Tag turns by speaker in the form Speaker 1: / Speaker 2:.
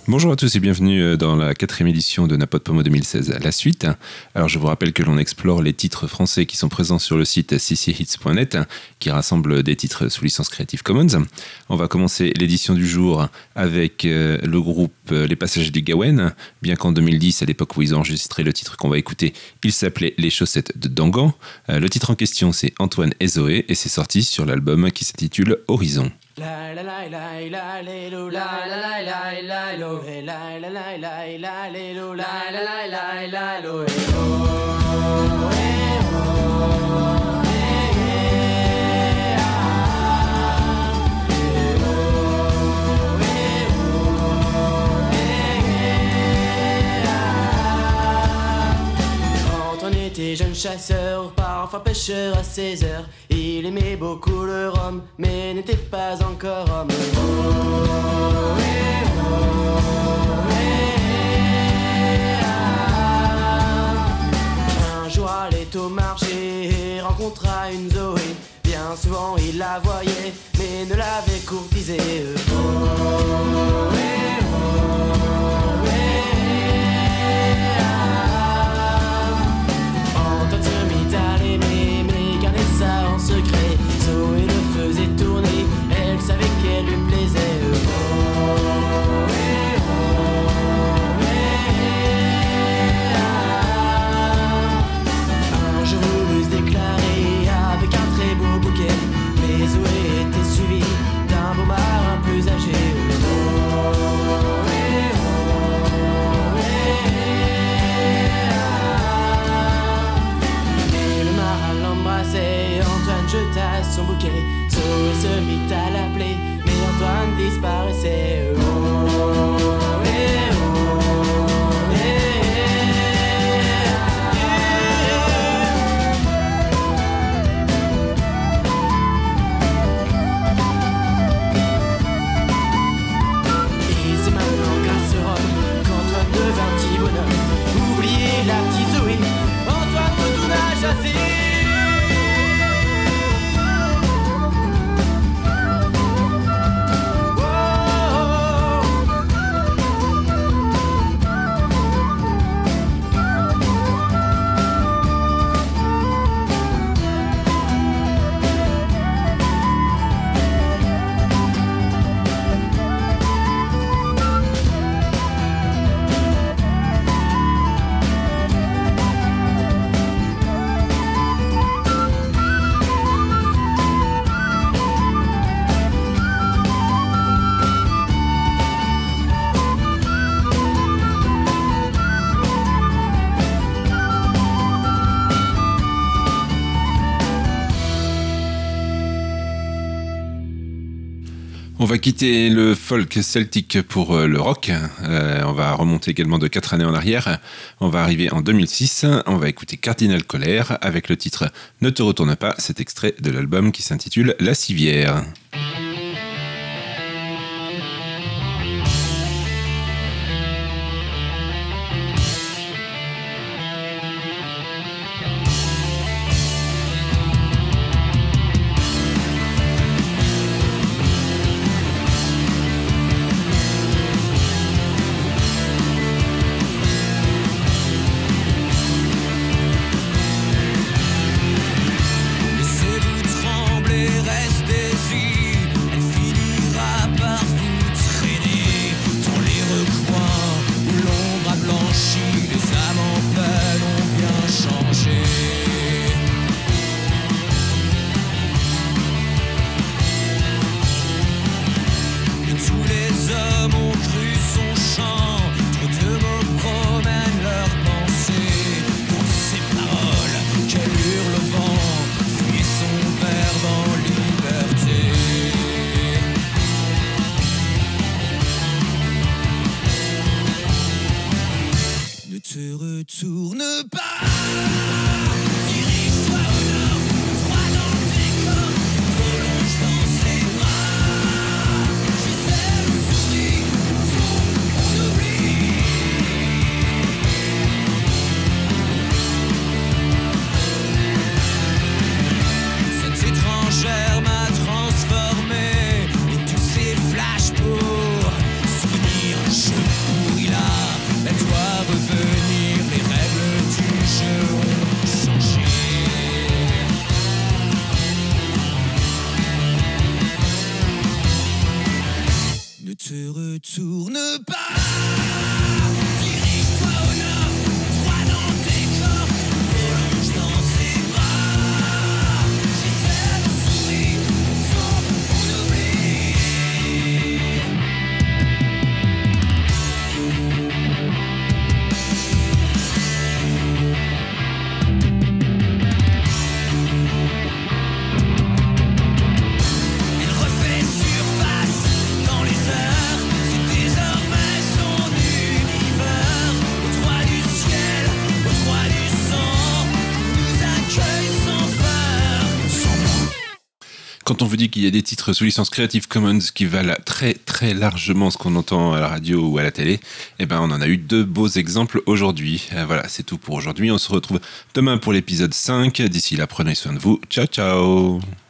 Speaker 1: Bonjour à tous et bienvenue dans la 4e édition de Napod Pomo 2016. La suite. Alors je vous rappelle que l'on explore les titres français qui sont présents sur le site cchits.net qui rassemble des titres sous licence Creative Commons. On va commencer l'édition du jour avec le groupe Les Passagers du Gawen. Bien qu'en 2010, à l'époque où ils ont enregistré le titre qu'on va écouter, il s'appelait Les Chaussettes de Dangan. Le titre en question, c'est Antoine et Zoé et c'est sorti sur l'album qui s'intitule Horizon. La la la la la la la la la la lo la la la la la la la la la lo
Speaker 2: Antoine était jeune chasseur, parfois pêcheur à 16 heures. Il aimait beaucoup le rhum, mais n'était pas encore homme. Un jour allait au marché et rencontra une Zoé. Bien souvent il la voyait, mais ne l'avait courtisée. Antoine se mit à l'aimer, mais gardait ça en secret. Zoé le faisait tourner, elle savait qu'elle lui plaisait. Un jour voulut se déclarer avec un très beau bouquet, mais Zoé était suivie d'un beau marin plus âgé. Antoine jeta son bouquet, Zoé se mit à l'appeler, mais Antoine disparaissait. Et c'est maintenant grâce au rhum qu'Antoine devint petit bonhomme. Oubliez la petite Zoé, Antoine retourna chasser.
Speaker 1: On va quitter le folk celtique pour le rock. On va remonter également de 4 années en arrière. On va arriver en 2006. On va écouter Cardinal Colère avec le titre Ne te retourne pas, cet extrait de l'album qui s'intitule La Civière.
Speaker 3: Laissez-vous trembler, restez-y. Ne te retourne pas. Dirige-toi au nord, droit dans tes corps, prolonge dans ses bras. J'essaie de sourire, on oublie. Il refait surface dans les heures, c'est désormais son univers. Au droit du ciel, au droit du sang, nous accueille sans peur.
Speaker 1: Quand on vous dit qu'il y a des titres sous licence Creative Commons qui valent très très largement ce qu'on entend à la radio ou à la télé, eh ben on en a eu 2 beaux exemples aujourd'hui. Voilà, c'est tout pour aujourd'hui. On se retrouve demain pour l'épisode 5. D'ici là, prenez soin de vous. Ciao ciao.